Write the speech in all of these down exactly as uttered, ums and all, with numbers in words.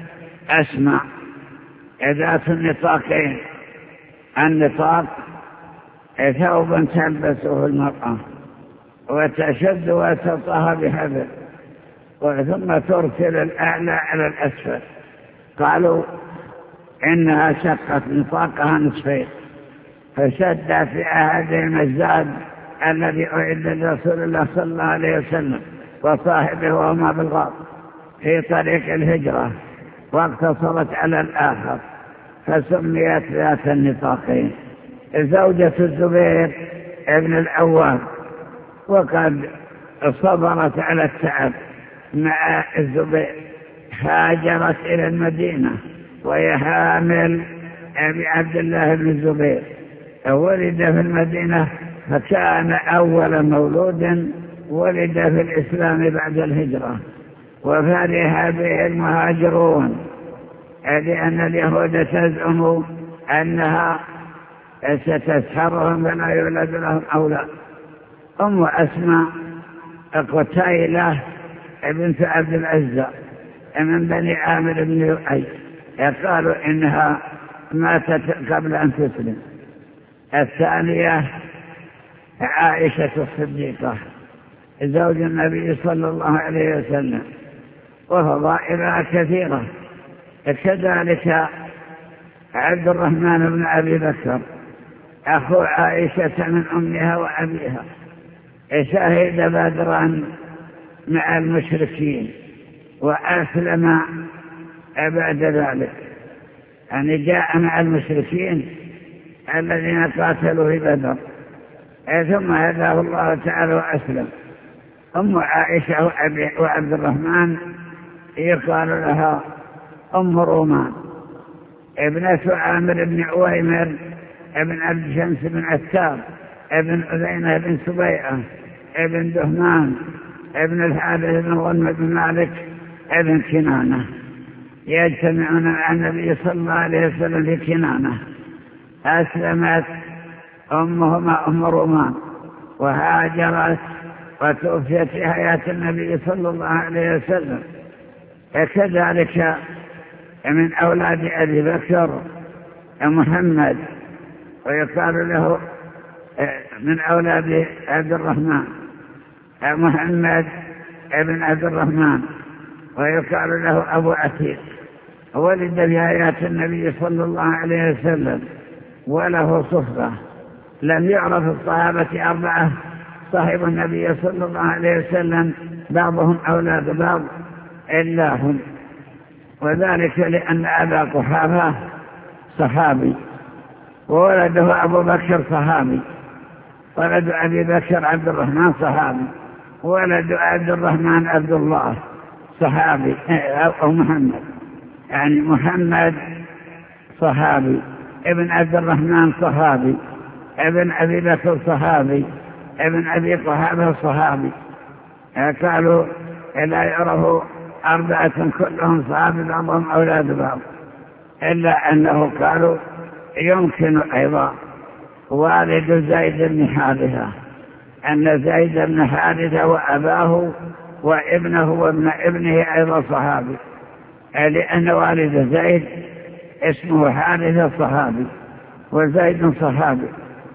أسمع ذات النطاقين. النطاق ثوبا تلبسه المرأة وتشد وتطهى بحبل ثم ترسل الأعلى على الأسفل. قالوا إنها شقت نطاقها نصفين فشد في أحدهم الزاد الذي أعد لرسول الله صلى الله عليه وسلم وصاحبه وهما بالغار في طريق الهجرة واقتصرت على الآخر فسميت ذات النطاقين. زوجة الزبير ابن العوام وقد صبرت على التعب مع الزبير هاجرت إلى المدينة وهي حامل أبي عبد الله بن الزبير ولد في المدينة فكان أول مولود ولد في الإسلام بعد الهجرة وفرح به المهاجرون لأن اليهود تزعم أنها ستسحرهم فلا يولد لهم أولاد. أم أسماء قتيلة بنت عبد العزى من بني عامر بن لؤي قالوا إنها ماتت قبل أن تسلم. الثانية عائشة الصديقة زوج النبي صلى الله عليه وسلم وفضائلها كثيرة. كذلك عبد الرحمن بن أبي بكر أخو عائشة من أمها وأبيها شهد بدرا مع المشركين وأسلم بعد ذلك، يعني جاء مع المشركين الذين قاتلوا في بدر ثم هداه الله تعالى وأسلم. أم عائشة وعبد الرحمن يقال لها أم رومان ابنة عامر بن عويمر ابن عبد شمس بن عتاب ابن أذينة بن سبيعة ابن دهمان ابن الحارث بن غنم بن مالك ابن كنانة يجتمعون مع النبي صلى الله عليه وسلم في كنانة. أسلمت أمهما أم رومان وهاجرت وتوفيت في حياة النبي صلى الله عليه وسلم. كذلك من أولاد أبي بكر محمد ويقال له من أولاد عبد الرحمن محمد ابن عبد الرحمن ويقال له أبو عتيق ولد في حياة النبي صلى الله عليه وسلم وله صفة. لم يعرف الصحابة أربعة صاحب النبي صلى الله عليه وسلم بعضهم أولاد بعض إلا هم، وذلك لأن أبا قحافة صحابي وولده أبو بكر صحابي، ولد أبي بكر عبد الرحمن صحابي، ولد عبد الرحمن عبد الله صحابي أو محمد، يعني محمد صحابي، ابن عبد الرحمن صحابي، ابن أبي بكر صحابي، ابن أبي قحافة صحابي. قالوا لا يعرفوا أربعة كلهم صحابي بعضهم أولاد بعض، إلا أنه قالوا يمكن أيضا والد زيد بن حارثة أن زيد بن حارثة وأباه وابنه وابن ابنه أيضا صحابي، لأن والد زيد اسمه حارثة صحابي وزيد صحابي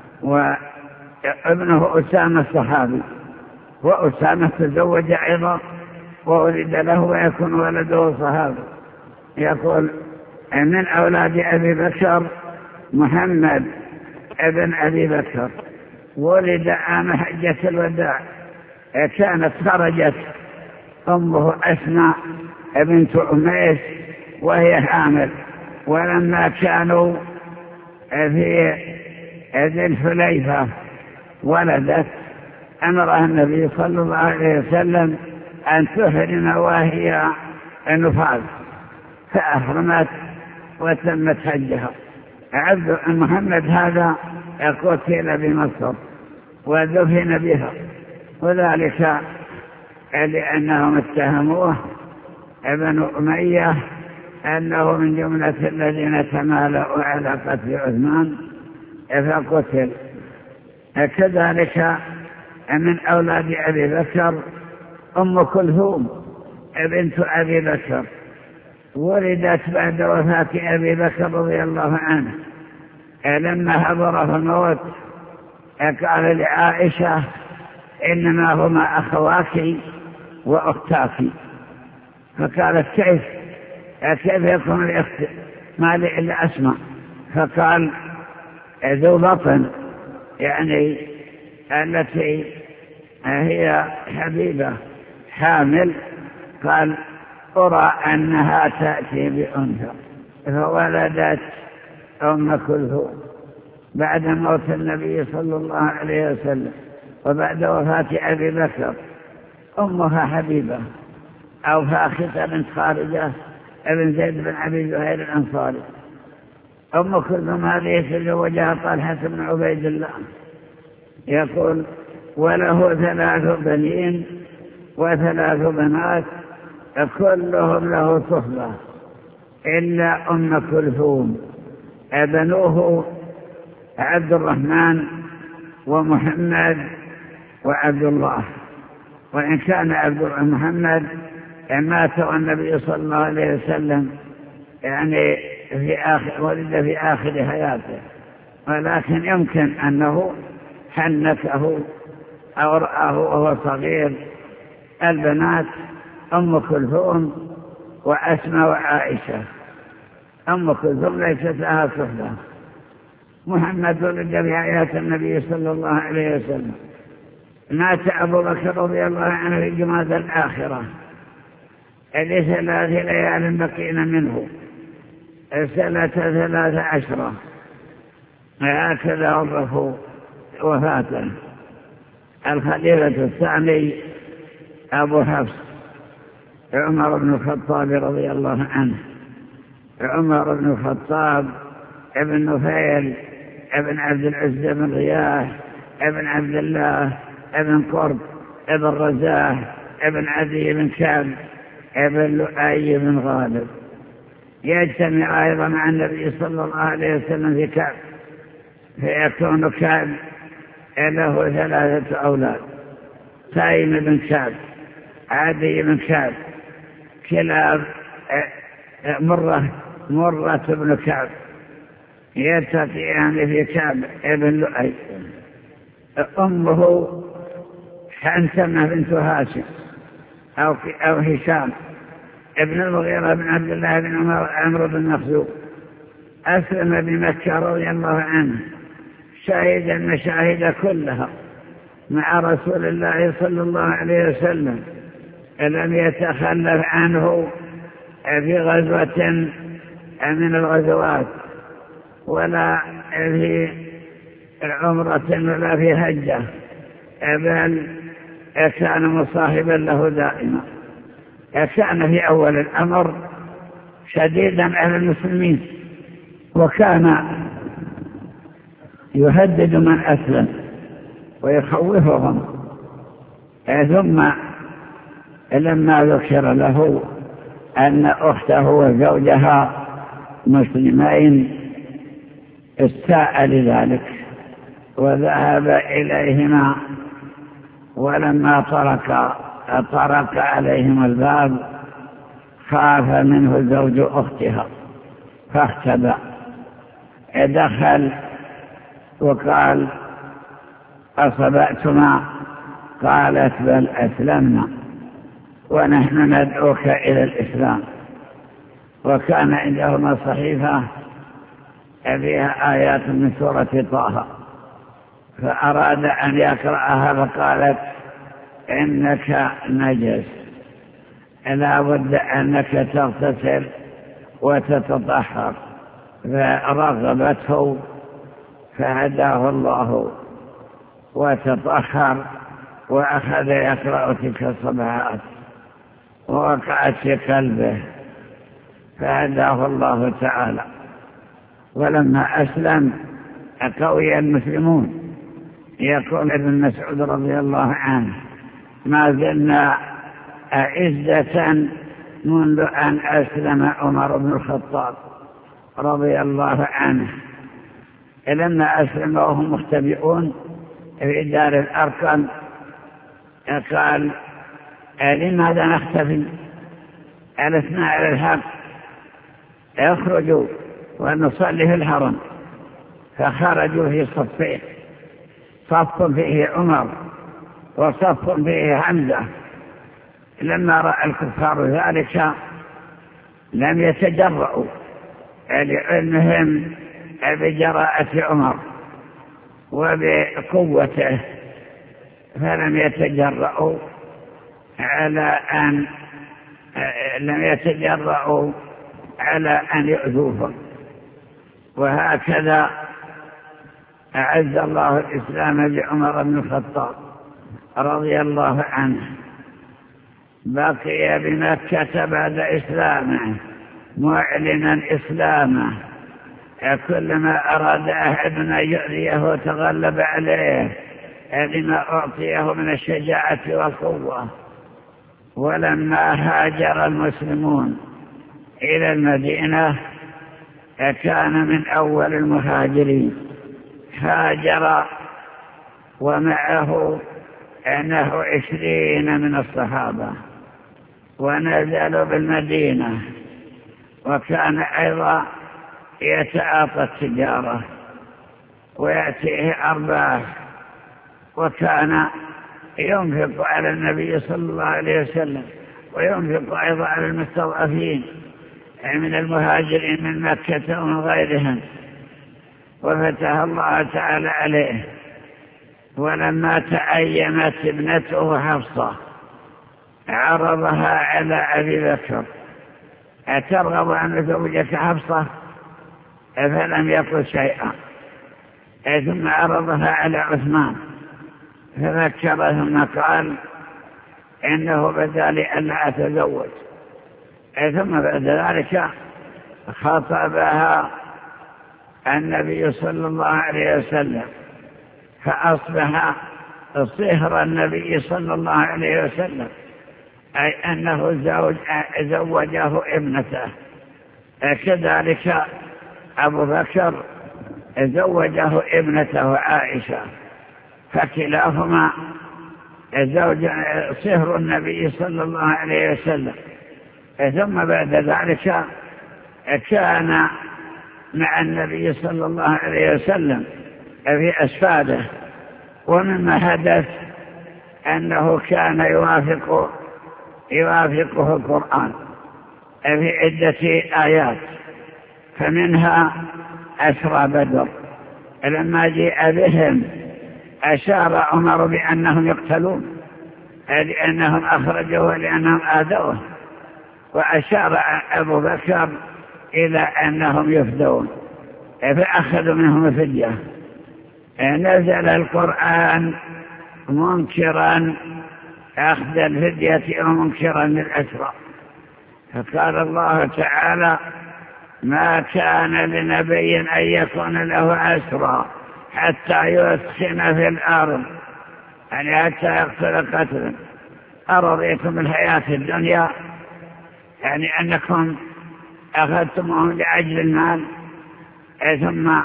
وابنه أسامة صحابي، وأسامة تزوج أيضا وولد له ويكون ولده صحابي. يقول من أولاد أبي بكر محمد ابن أبي بكر ولد عام حجة الوداع، كانت خرجت أمه أسماء بنت أميس وهي حامل، ولما كانوا في ذي الحليفة ولدت أمرها النبي صلى الله عليه وسلم أن تحرم وهي نفاذ فأحرمت وتمت حجها. عبد محمد هذا قتل بمصر ودفن بها، وذلك لأنهم اتهموه ابن أمية أنه من جملة الذين تمالؤوا على قتل عثمان فقتل. كذلك من أولاد أبي بكر أم كلثوم بنت أبي بكر ولدت بعد وفاة أبي بكر رضي الله عنه. لما حضره الموت قال لعائشة إنما هما أخواك وأختاك. فقالت كيف كيف يكون الأخت ما لي إلا أسمع؟ فقال ذو بطن، يعني التي هي حبيبة حامل. قال أرى أنها تأتي بأنثى، فولدت أم كلثوم بعد موت النبي صلى الله عليه وسلم وبعد وفاة أبي بكر. أمها حبيبة أو فاخته بنت خارجة ابن زيد بن أبي زهير الأنصاري. أم كلثوم هذه تزوجها طلحة بن عبيد الله. يقول وله ثلاث بنين وثلاث بنات كلهم له صحبة إلا أم كلثوم. بنوه عبد الرحمن ومحمد وعبد الله، وإن كان عبد محمد مات والنبي صلى الله عليه وسلم يعني في آخر ولد في آخر حياته، ولكن يمكن أنه حنكه أو رآه وهو صغير. البنات أم كلثوم وأسماء وعائشة. أم كلثوم ليست لها صحبة. محمد ولد في حياة النبي صلى الله عليه وسلم. مات أبو بكر رضي الله عنه في جماد الآخرة لثلاث ليال بقين منه سنة ثلاث عشرة. هكذا عرفوا وفاته. الخليفة الثاني أبو حفص عمر بن الخطاب رضي الله عنه. عمر بن الخطاب ابن نفيل ابن عبد العزة بن رياح ابن عبد الله ابن قرب ابن رزاح ابن عدي بن كعب ابن لؤي بن غالب. يجتمع أيضا مع النبي صلى الله عليه وسلم في كعب، فيكون كعب له ثلاثة أولاد: تايم بن كعب، عدي بن كعب، كلاب مرة مرة بن كعب. يلتقيان في كعب ابن لؤي. أمه حنتمة بنت هاشم أو, أو هشام ابن المغيرة بن عبد الله بن عمر عمرو بن مخزوم. أسلم بمكة رضي الله عنه، شهد المشاهد كلها مع رسول الله صلى الله عليه وسلم، لم يتخلف عنه في غزوة من الغزوات ولا في عمرة ولا في حجة، بل كان مصاحبا له دائما. كان في أول الأمر شديدا على المسلمين، وكان يهدد من أسلم ويخوفهم. ثم لما ذكر له أن أخته وزوجها مسلمين استاء لذلك وذهب إليهما، ولما طرق طرق عليهم الباب خاف منه زوج أختها فاختبأ. دخل وقال: أصبأتما؟ قالت: بل أسلمنا ونحن ندعوك إلى الإسلام. وكان عندهما صحيفة فيها آيات من سورة طه، فأراد أن يقرأها فقالت: إنك نجس، لا بد أنك تغتسل وتتطهر. فرغبته فهداه الله وتطهر وأخذ يقرأ تلك الصفحات، ووقعت في قلبه فهداه الله تعالى. ولما أسلم قوي المسلمون. يقول ابن مسعود رضي الله عنه: ما زلنا أعزة منذ أن أسلم عمر بن الخطاب رضي الله عنه. لما أسلم وهم مختبئون في دار الأرقم قال: لماذا نختفي؟ ألسنا على الحق؟ اخرجوا ونصلي في الحرم. فخرجوا في صفين، صف فيه عمر وصف فيه حمزة. لما رأى الكفار ذلك لم يتجرؤوا لعلمهم بجراءة عمر وبقوته، فلم يتجرؤوا على أن لم يتجرؤوا على أن يؤذوهم. وهكذا أعز الله الإسلام بعمر بن الخطاب رضي الله عنه، بقي بمكة بعد إسلامه معلنا إسلامه. كلما أراد أحد أن يؤذيه وتغلب عليه لما أعطيه من الشجاعة والقوة. ولما هاجر المسلمون إلى المدينة كان من أول المهاجرين، هاجر ومعه نحو عشرين من الصحابة ونزلوا بالمدينة. وكان أيضا يتعاطى التجارة ويأتيه أرباح، وكان ينفق على النبي صلى الله عليه وسلم وينفق أيضا على المستضعفين من المهاجرين من مكة ومن غيرهم، وفتح الله تعالى عليه. ولما تأيمت ابنته حفصة عرضها على أبي بكر: أترغب أن زوجك حفصة؟ فلم يقل شيئا. ثم عرضها على عثمان فذكر ثم قال: إنه بدا لي أن لا أتزوج. ثم بعد ذلك خطبها النبي صلى الله عليه وسلم، فأصبح صهر النبي صلى الله عليه وسلم، أي أنه زوج زوجه ابنته. كذلك أبو بكر زوجه ابنته عائشة، فكلاهما زوج صهر النبي صلى الله عليه وسلم. ثم بعد ذلك كان مع النبي صلى الله عليه وسلم في أسفاده. ومما حدث أنه كان يوافق يوافقه القرآن في عدة آيات، فمنها أسرى بدر. لما جاء بهم أشار عمر بأنهم يقتلون لأنهم أخرجوه ولأنهم آذوه، وأشار أبو بكر إلى أنهم يفدون، فأخذوا منهم الفدية. نزل القرآن منكرا أخذ الفدية ومنكرا للأسرى، فقال الله تعالى: ما كان لنبي أن يكون له أسرى حتى يسخن في الأرض، يعني حتى يقتل قتلا. أرضيتم الحياة الدنيا، يعني أنكم أخذتمهم لأجل المال. ثم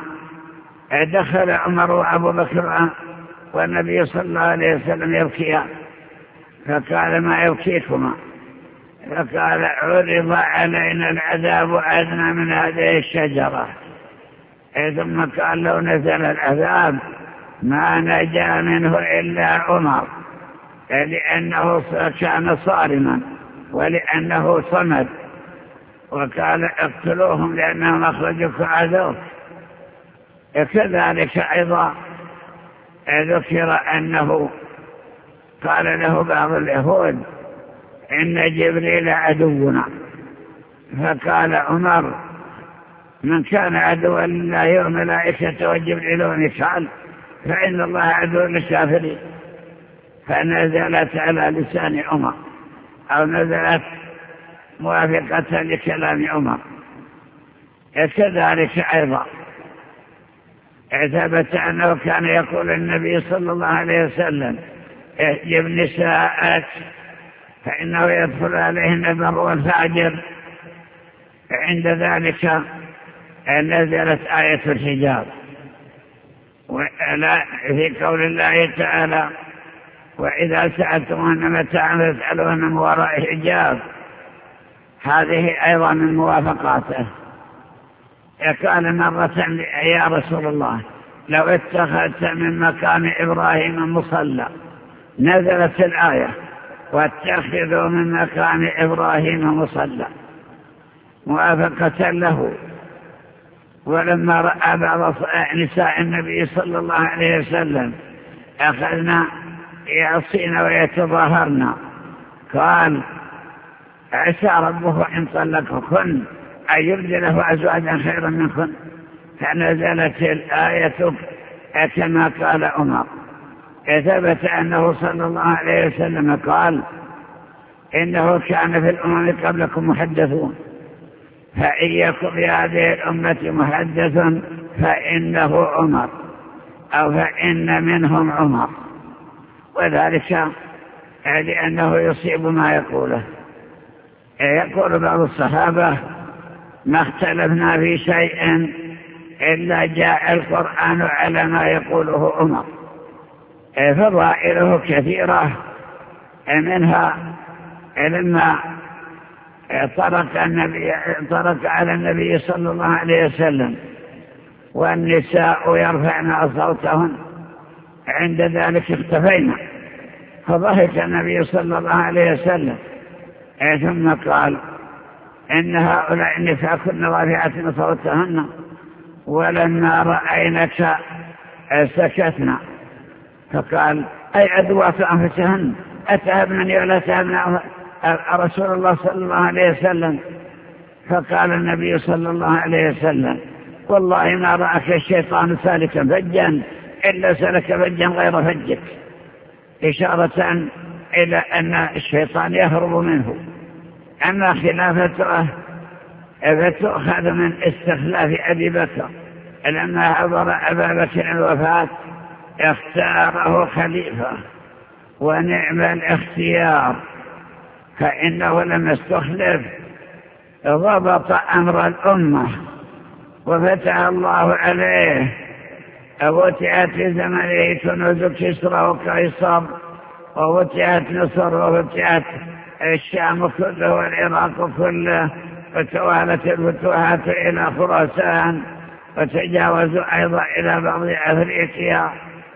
دخل عمر وأبو بكر والنبي صلى الله عليه وسلم يبكيان، فقال: ما يبكيكما؟ فقال: عرض علينا العذاب أدنى من هذه الشجرة. ثم قال: لو نزل العذاب ما نجا منه إلا عمر، لأنه كان صارما ولأنه صمد، وقال: اقتلوهم لأنهم أخرجوك عذوك. كذلك أيضا ذكر أنه قال له بعض اليهود: إن جبريل عدونا. فقال عمر: من كان عدوا لله وملائكته وجبريل وميكال فإن الله عدو للكافرين. فنزلت على لسان عمر، أو نزلت موافقة لكلام عمر. كذلك أيضا ثبت أنه كان يقول النبي صلى الله عليه وسلم: احجب نساءك فإنه يدخل عليهن البر والفاجر. عند ذلك نزلت آية الحجاب، في قول الله تعالى: وإذا سألتموهن متاعا فاسألوهن من وراء حجاب. هذه أيضا من موافقاته قال مرة يا رسول الله لو اتخذت من مكان إبراهيم مصلى، نزلت الآية واتخذوا من مكان إبراهيم مصلى موافقة له. ولما رأى بعض نساء النبي صلى الله عليه وسلم أخذنا يعصين ويتظاهرن قال عسى ربه إن طلقكن أن يبدله أزواجا خيرا منكن، فنزلت الآية كما قال عمر. ثبت أنه صلى الله عليه وسلم قال إنه كان في الأمم قبلكم محدثون، فإن يكن في هذه الأمة محدث فإنه عمر أو فإن منهم عمر، وذلك لأنه يصيب ما يقوله. يقول بعض الصحابة ما اختلفنا في شيء إلا جاء القرآن على ما يقوله عمر، فضائله كثيرة، منها لما طرق, النبي طرق على النبي صلى الله عليه وسلم والنساء يرفعن أصواتهن، عند ذلك اختفينا، فضحك النبي صلى الله عليه وسلم ثم قال إن هؤلاء النساء كن رافعات أصواتهن ولما رأينك سكتنا، فقال أي عدوات أنفسهن أتهبنني ولا تهبن رسول الله صلى الله عليه وسلم؟ فقال النبي صلى الله عليه وسلم والله ما رأك الشيطان سالكا فجا إلا سلك فجا غير فجك، إشارة إلى أن الشيطان يهرب منه. أما خلافته فتؤخذ من استخلاف أبي بكر، لما حضر أبا بكر الوفاة اختاره خليفة، ونعم الاختيار، فإنه لما استخلف ضبط أمر الأمة وفتح الله عليه. وفتحت في زمنه كنوز كسرى وقيصر، وفتحت مصر، وفتحت الشام كله والعراق كله، وتوالت الفتوحات إلى خراسان، وتجاوزوا أيضا إلى بعض أفريقيا،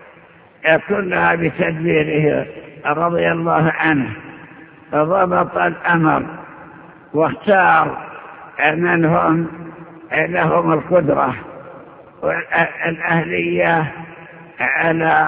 كلها بتدبيره رضي الله عنه. فضبط الأمر واختار منهم لهم القدرة والأهلية على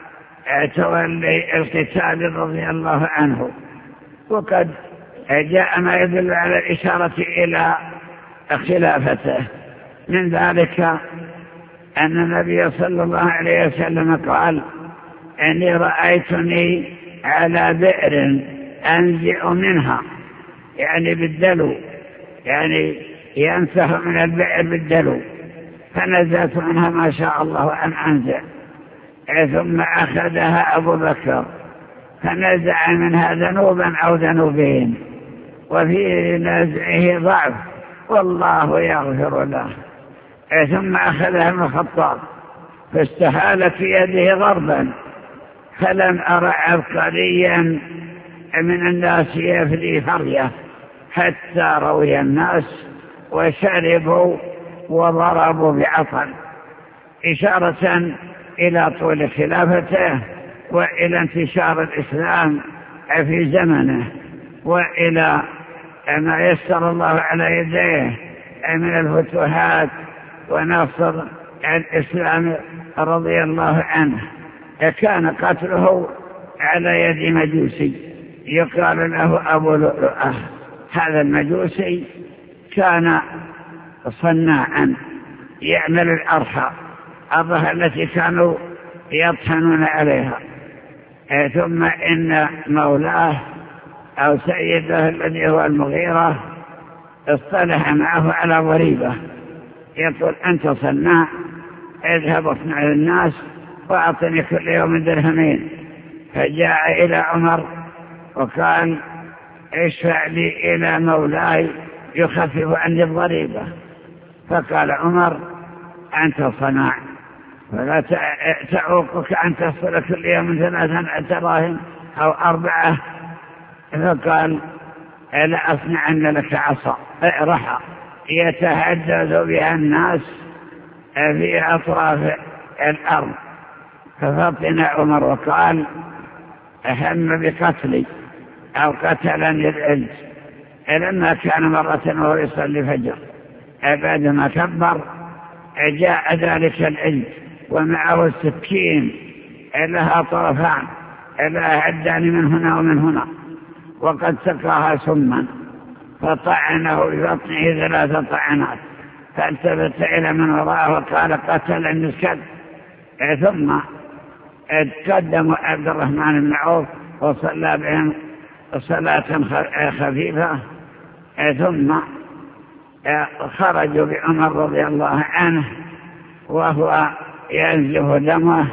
تولي القتال رضي الله عنه. وقد جاء ما يدل على الإشارة إلى خلافته، من ذلك أن النبي صلى الله عليه وسلم قال إني رأيتني على بئر أنزع منها، يعني بالدلو، يعني ينسح من البئر بالدلو، فنزلت منها ما شاء الله أن أنزع، ثم أخذها أبو بكر فنزع منها ذنوبا أو ذنوبين، وفي نزعه ضعف والله يغفر له، ثم أخذها ابن الخطاب فاستحالت في يده غربا، فلم أرى عبقريا من الناس يفلي فرية حتى روي الناس وشربوا وضربوا بعطل، إشارة إلى طول خلافته وإلى انتشار الإسلام في زمنه، وإلى ما يسر الله على يديه من الفتوحات ونصر الإسلام رضي الله عنه. كان قتله على يد مجوسي يقال له أبو لؤلؤة. هذا المجوسي كان صناعا يعمل الأرحى الأرحى التي كانوا يطحنون عليها، ثم إن مولاه أو سيده الذي هو المغيرة اصطلح معه على ضريبة، يقول أنت صناع، اذهب اصنع للناس وأعطني كل يوم درهمين. فجاء إلى عمر وقال اشفع لي إلى مولاي يخفف عني الضريبة، فقال عمر أنت صناع فلا تعوقك أن تصل كل يوم ثلاثا دراهم أو أربعة، فقال لا أصنعن لك عصا رحى يتحدث بها الناس في أطراف الأرض. ففطن عمر وقال أهم بقتلي أو قتلا للعلج. لما كان مرة وهو يصلي فجر بعدما كبر جاء ذلك العلج ومعه السكين لها طرفان لها حدان من هنا ومن هنا، وقد سقاها سما فطعنه ببطنه ثلاث طعنات، فالتفت إلى من وراءه وقال قتل المسكت. ثم تقدم عبد الرحمن بن عوف وصلى بهم صلاة خفيفة، ثم خرجوا بعمر رضي الله عنه وهو ينزف دمه.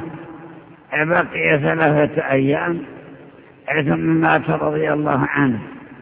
بقي ثلاثة أيام ثم مات رضي الله عنه.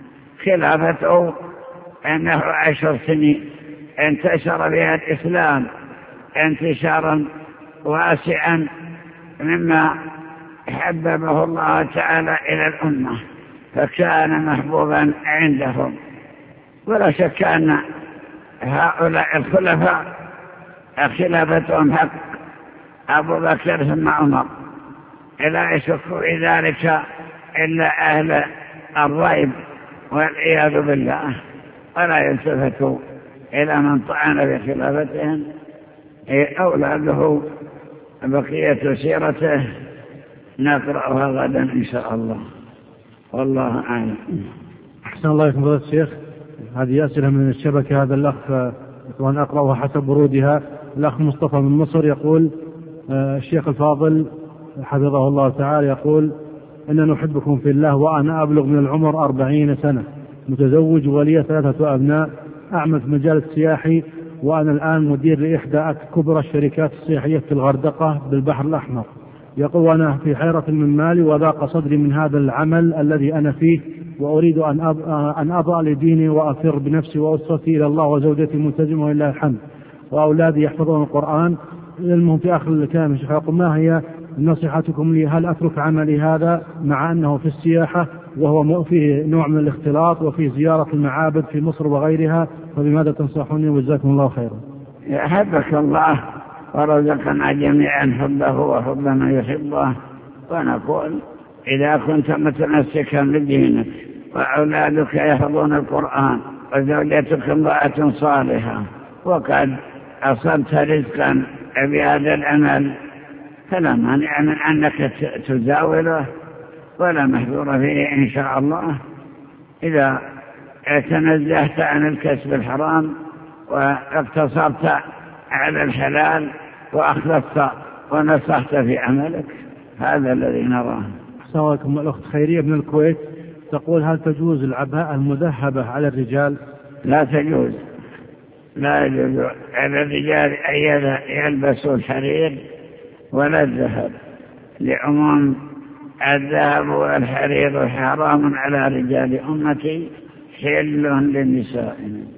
خلافته أنه عشر سنين انتشر بها الإسلام انتشارا واسعا مما حببه الله تعالى إلى الأمة، فكان محبوبا عندهم. ولا شك أن هؤلاء الخلفاء خلافتهم حق، أبو بكر ثم عمر، لا يشك في ذلك إلا أهل الريب والعياذ بالله، ولا يلتفتوا إلى من طعن بخلافتهم. أولاده بقية سيرته نقرأها غدا إن شاء الله، والله أعلم. أحسن الله إليكم فضيلة الشيخ. هذه أسئلة من الشبكة. هذا الأخ وأنا أقرأها حسب ورودها. الأخ مصطفى من مصر يقول الشيخ الفاضل حفظه الله تعالى يقول إننا نحبكم في الله، وأنا أبلغ من العمر أربعين سنة، متزوج ولي ثلاثة أبناء، أعمل في مجال السياحي، وأنا الآن مدير لإحدى كبرى الشركات السياحية في الغردقة بالبحر الأحمر. يقول وأنا في حيرة من مالي وضاق صدري من هذا العمل الذي أنا فيه، وأريد أن أضع لديني وأفر بنفسي وأسرتي إلى الله وزوجتي ملتزمة ولله الحمد، وأولادي يحفظون القرآن. المهم في آخر الكلام يقول ما هي نصيحتكم لي؟ هل أترك عملي هذا مع أنه في السياحة وهو فيه نوع من الاختلاط وفي زيارة المعابد في مصر وغيرها، فبماذا تنصحوني؟ وجزاكم الله خيرا. يحبك الله ورزقنا جميعا حبه وحب من يحبه. ونقول إذا كنت متمسكا بدينك وأولادك يحفظون القرآن وزوجتك امرأة صالحة وقد أصبت رزقا بهذا العمل، فلا مانع من أنك تزاوله ولا محذور فيه إن شاء الله، إذا تنزهت عن الكسب الحرام واقتصرت على الحلال وأخلصت ونصحت في عملك. هذا الذي نراه. السلام عليكم. الأخت خيرية من الكويت تقول هل تجوز العباءة المذهبة على الرجال؟ لا تجوز، لا يجوز على الرجال أن يلبسوا الحرير ولا الذهب، لعموم الذهب والحرير حرام على رجال أمتي حل للنساء.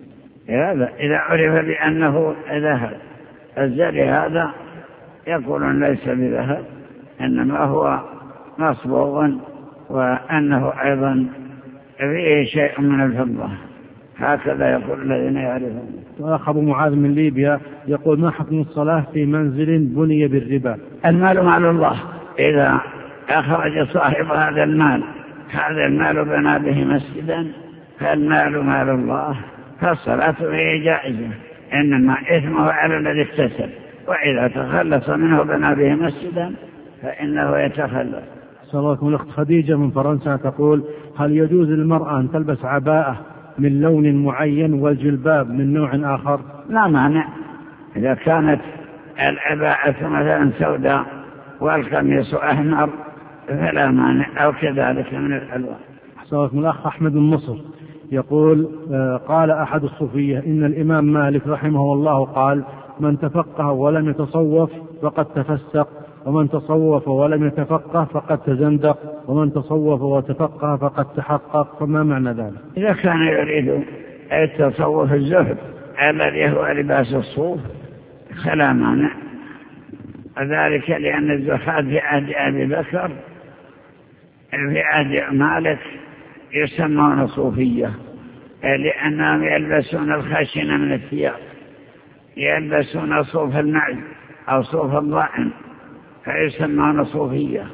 إذا عرف بأنه ذهب الزري هذا يقولون ليس بذهب إنما هو مصبوغ، وأنه أيضا فيه شيء من الفضة، هكذا يقول الذين يعرفون. وأخ أبو معاذ من ليبيا يقول ما حكم الصلاة في منزل بني بالربا؟ المال مال الله، إذا أخرج صاحب هذا المال هذا المال بنى به مسجدا فالمال مال الله، فالصلاة به جائزة، إنما إثمه على الذي اكتسب، وإذا تخلص منه بنى به مسجدا فإنه يتخلص. السلام عليكم. الأخت خديجة من فرنسا تقول هل يجوز للمرأة أن تلبس عباءة من لون معين والجلباب من نوع آخر؟ لا مانع، إذا كانت العباءة مثلا سوداء والقميص أحمر فلا مانع، أو كذلك من الألوان. السلام عليكم. الأخ أحمد من مصر يقول قال أحد الصوفية إن الإمام مالك رحمه الله قال من تفقه ولم يتصوف فقد تفسق، ومن تصوف ولم يتفقه فقد تزندق، ومن تصوف وتفقه فقد تحقق. فما معنى ذلك؟ إذا كان يريد التصوف الزهد الذي هو لباس الصوف فلا مانع، وذلك لأن الزهاد في عهد أبي بكر في عهد مالك يسمون صوفية، لأنهم يلبسون الخشن من الثياب، يلبسون صوف المعز أو صوف الضأن فيسمون صوفية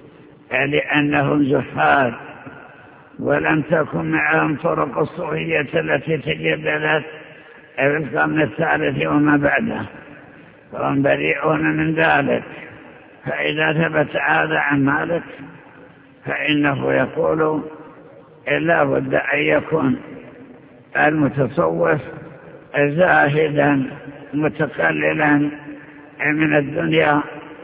لأنهم زحاد، ولم تكن معهم طرق الصوفية التي تجددت في القرن الثالث وما بعده، فهم بريئون من ذلك. فإذا ثبت هذا عن مالك فإنه يقول لا بد أن يكون المتصوف زاهدا متقللا من الدنيا،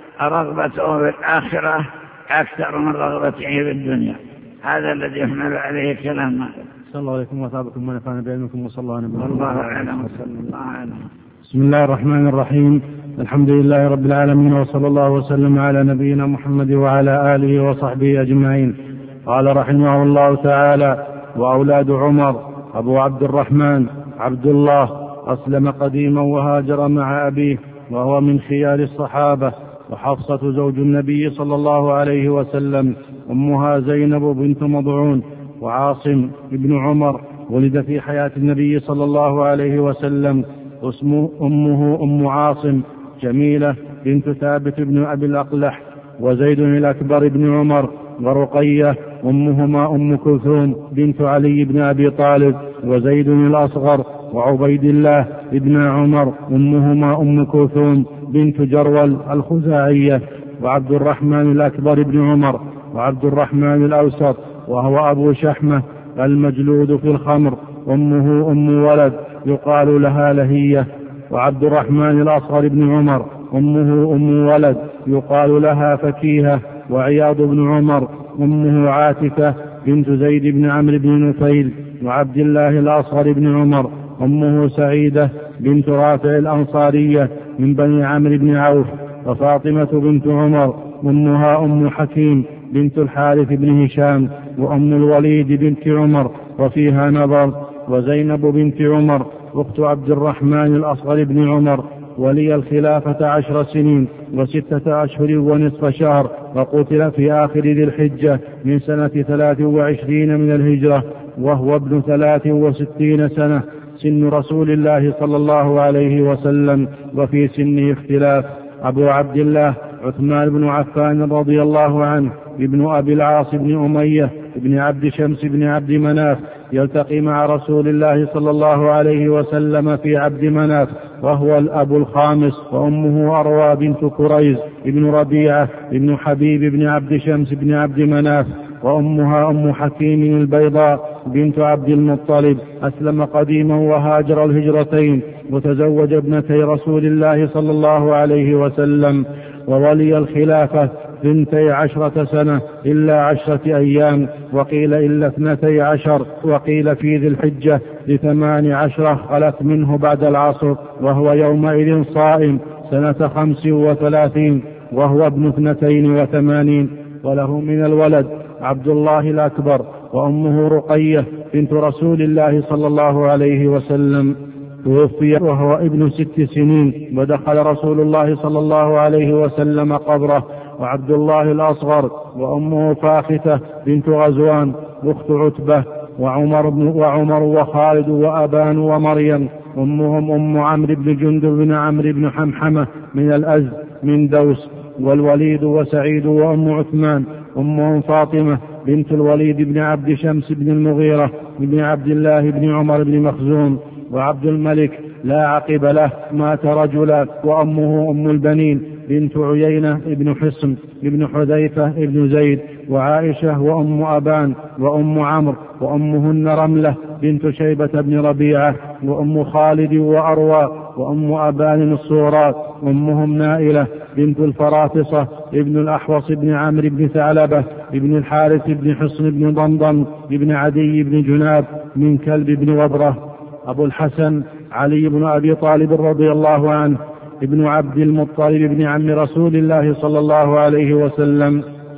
رغبته في الآخرة أكثر من رغبته في الدنيا. هذا الذي يحمل عليه كلام مالك. صلى الله عليكم وتعبكم ونفعنا بعلمكم وصلى الله عليه وسلم. الله أعلم وصلى الله عليه. بسم الله الرحمن الرحيم. الحمد لله رب العالمين، وصلى الله وسلم على نبينا محمد وعلى آله وصحبه أجمعين. قال رحمه الله تعالى: وأولاد عمر أبو عبد الرحمن عبد الله أسلم قديما وهاجر مع أبيه وهو من خيار الصحابة، وحفصة زوج النبي صلى الله عليه وسلم أمها زينب بنت مضعون. وعاصم ابن عمر ولد في حياة النبي صلى الله عليه وسلم، اسمه أمه أم عاصم جميلة بنت ثابت بن أبي الأقلح. وزيد الأكبر بن عمر ورقية أمهما أم كلثوم بنت علي بن أبي طالب. وزيد الأصغر وعبيد الله ابن عمر أمهما أم كلثوم بنت جرول الخزاعية. وعبد الرحمن الأكبر بن عمر وعبد الرحمن الأوسط وهو أبو شحمة المجلود في الخمر أمه أم ولد يقال لها لهية. وعبد الرحمن الأصغر بن عمر أمه أم ولد يقال لها فكيهة. وعياض بن عمر أمه عاتكة بنت زيد بن عمرو بن نفيل. وعبد الله الأصغر بن عمر أمه سعيدة بنت رافع الأنصارية من بني عمرو بن عوف. وفاطمة بنت عمر أمها أم حكيم بنت الحارث بن هشام وأم الوليد بنت عمر وفيها نظر. وزينب بنت عمر أخت عبد الرحمن الأصغر بن عمر ولي الخلافة عشر سنين وستة أشهر ونصف شهر، وقتل في آخر ذي الحجة من سنة ثلاث وعشرين من الهجرة وهو ابن ثلاث وستين سنة، سن رسول الله صلى الله عليه وسلم، وفي سنه اختلاف. أبو عبد الله عثمان بن عفان رضي الله عنه ابن أبي العاص بن أمية ابن عبد شمس بن عبد مناف، يلتقي مع رسول الله صلى الله عليه وسلم في عبد مناف، وهو الأب الخامس. وأمه أروى بنت كريز ابن ربيعة ابن حبيب ابن عبد شمس بن عبد مناف. وأمها أم حكيم البيضاء بنت عبد المطلب. أسلم قديما وهاجر الهجرتين، وتزوج ابنتي رسول الله صلى الله عليه وسلم، وولي الخلافة ثنتي عشرة سنة إلا عشرة أيام، وقيل إلا اثنتي عشر، وقيل في ذي الحجة لثمان عشرة خلت منه بعد العصر، وهو يومئذ صائم سنة خمس وثلاثين، وهو ابن اثنتين وثمانين. وله من الولد عبد الله الأكبر وأمه رقية بنت رسول الله صلى الله عليه وسلم، توفي وهو ابن ست سنين، ودخل رسول الله صلى الله عليه وسلم قبره. وعبد الله الأصغر وأمه فاختة بنت غزوان أخت عتبة. وعمر, وعمر وخالد وأبان ومريم أمهم أم عمرو بن جندب بن عمرو بن حمحمة من الأز من دوس. والوليد وسعيد وأم عثمان أمهم فاطمة بنت الوليد بن عبد شمس بن المغيرة بن عبد الله بن عمر بن مخزوم. وعبد الملك لا عقب له مات رجلا. وأمه أم البنين بنت عيينة ابن حصن ابن حذيفة ابن زيد. وعائشة وأم أبان وأم عمرو وأمهن رملة بنت شيبة بن ربيعة وأم خالد وأروى وأم أبان الصورات أمهم نائلة بنت الفرافصة ابن الأحوص بن عمرو بن ثعلبة ابن الحارث بن حصن بن ضمضم ابن عدي بن جناب من كلب بن وبرة. أبو الحسن علي بن أبي طالب رضي الله عنه ابن عبد المطلب بن عم رسول الله صلى الله عليه وسلم،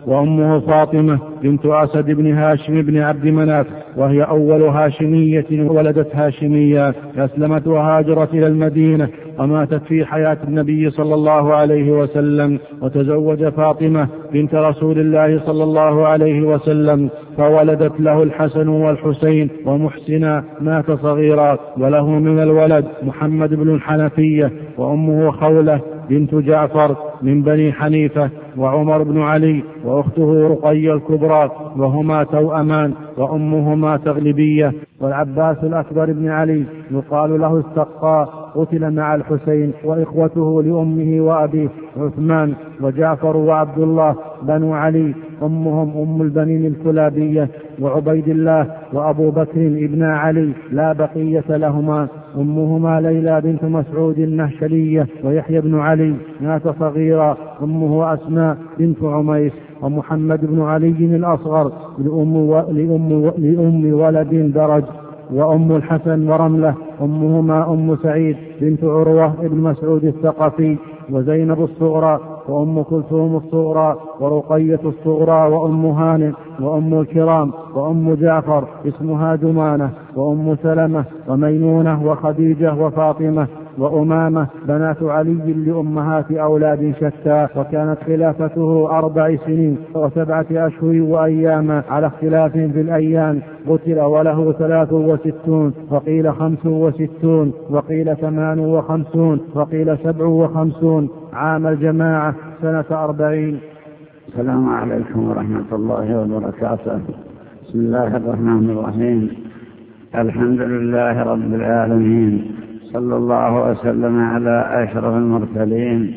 وأمه فاطمة بنت أسد بن هاشم بن عبد مناف، وهي أول هاشمية ولدت هاشمية، أسلمت وهاجرت إلى المدينة وماتت في حياة النبي صلى الله عليه وسلم، وتزوج فاطمة بنت رسول الله صلى الله عليه وسلم فولدت له الحسن والحسين ومحسنا مات صغيرا، وله من الولد محمد بن الحنفية، وأمه خولة بنت جعفر من بني حنيفة، وعمر بن علي وأخته رقية الكبرى وهما توأمان، وأمهما تغلبية. والعباس الأكبر بن علي يقال له السقاء قتل مع الحسين، وإخوته لأمه وأبيه عثمان وجعفر وعبد الله بنو علي، أمهم أم البنين الكلابية، وعبيد الله وأبو بكر ابن علي لا بقية لهما، أمهما ليلى بنت مسعود النهشلية، ويحيى بن علي مات صغيرا، أمه أسماء بنت عميس، ومحمد بن علي الأصغر لأم, و... لأم, و... لأم ولد درج، وأم الحسن ورملة أمهما أم سعيد بنت عروة ابن مسعود الثقفي، وزينب الصغرى وأم كلثوم الصغرى، ورقية الصغرى وأم هانئ، وأم الكرام وأم جعفر اسمها دمانة، وأم سلمة وميمونة وخديجة وفاطمة وأمامة بنات علي لأمهات أولاد شتى. وكانت خلافته أربع سنين وسبعة أشهر وأيام على اختلاف في الأيام. قتل وله ثلاث وستون، وقيل خمس وستون، وقيل ثمان وخمسون، وقيل سبع وخمسون عام الجماعة سنة أربعين. السلام عليكم ورحمة الله وبركاته. بسم الله الرحمن الرحيم. الحمد لله رب العالمين، صلى الله وسلم على أشرف المرسلين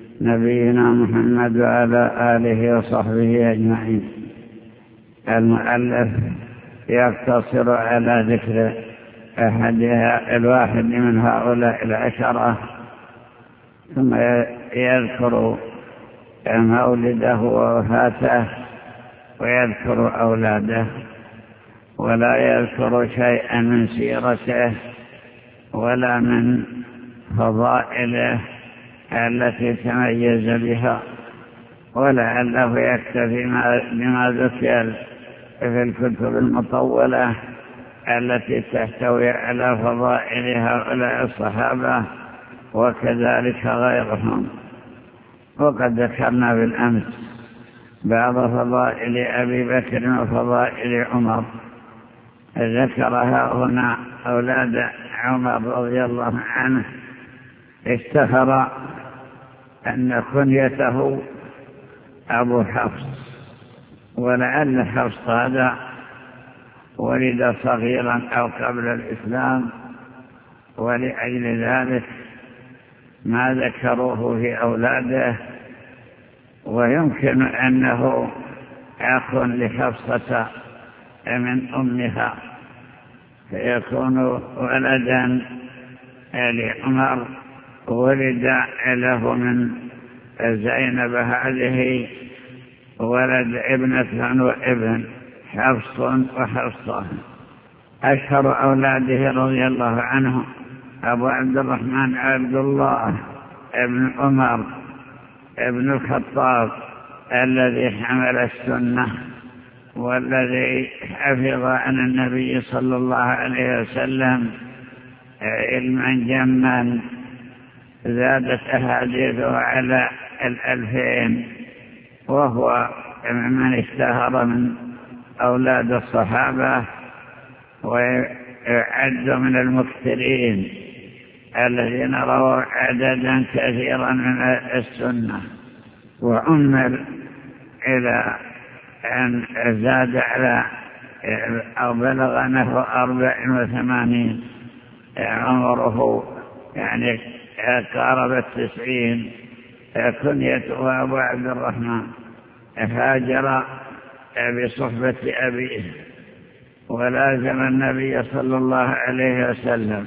نبينا محمد وعلى آله وصحبه أجمعين. المؤلف يقتصر على ذكر أحدها الواحد من هؤلاء العشرة، ثم يذكر مولده ووفاته ويذكر أولاده، ولا يذكر شيئا من سيرته ولا من فضائله التي تميز بها، ولعله يكتفي بما ذكر في الكتب المطولة التي تحتوي على فضائل هؤلاء الصحابة وكذلك غيرهم. وقد ذكرنا بالأمس بعض فضائل أبي بكر وفضائل عمر. ذكرها هنا أولاد عمر رضي الله عنه. اشتهر أن كنيته أبو حفص، ولعل حفص هذا ولد صغيرا أو قبل الإسلام، ولأجل ذلك ما ذكروه في أولاده. ويمكن أنه أخ لحفصة من أمها، فيكون ولدا لعمر ولد له من زينب هذه ولد ابنة وابن، حفص وحفصة. أشهر أولاده رضي الله عنه أبو عبد الرحمن عبد الله ابن عمر ابن الخطاب الذي حمل السنة والذي حفظ عن النبي صلى الله عليه وسلم علما جما زادت أحاديثه على الألفين، وهو من اشتهر من أولاد الصحابة، ويعد من المكثرين الذين رووا عددا كثيرا من السنة. وأمل إلى أن زاد على أو بلغ نحو أربع وثمانين عمره، يعني قارب التسعين. كنيته أبو عبد الرحمن. هاجر بصحبة أبيه ولازم النبي صلى الله عليه وسلم.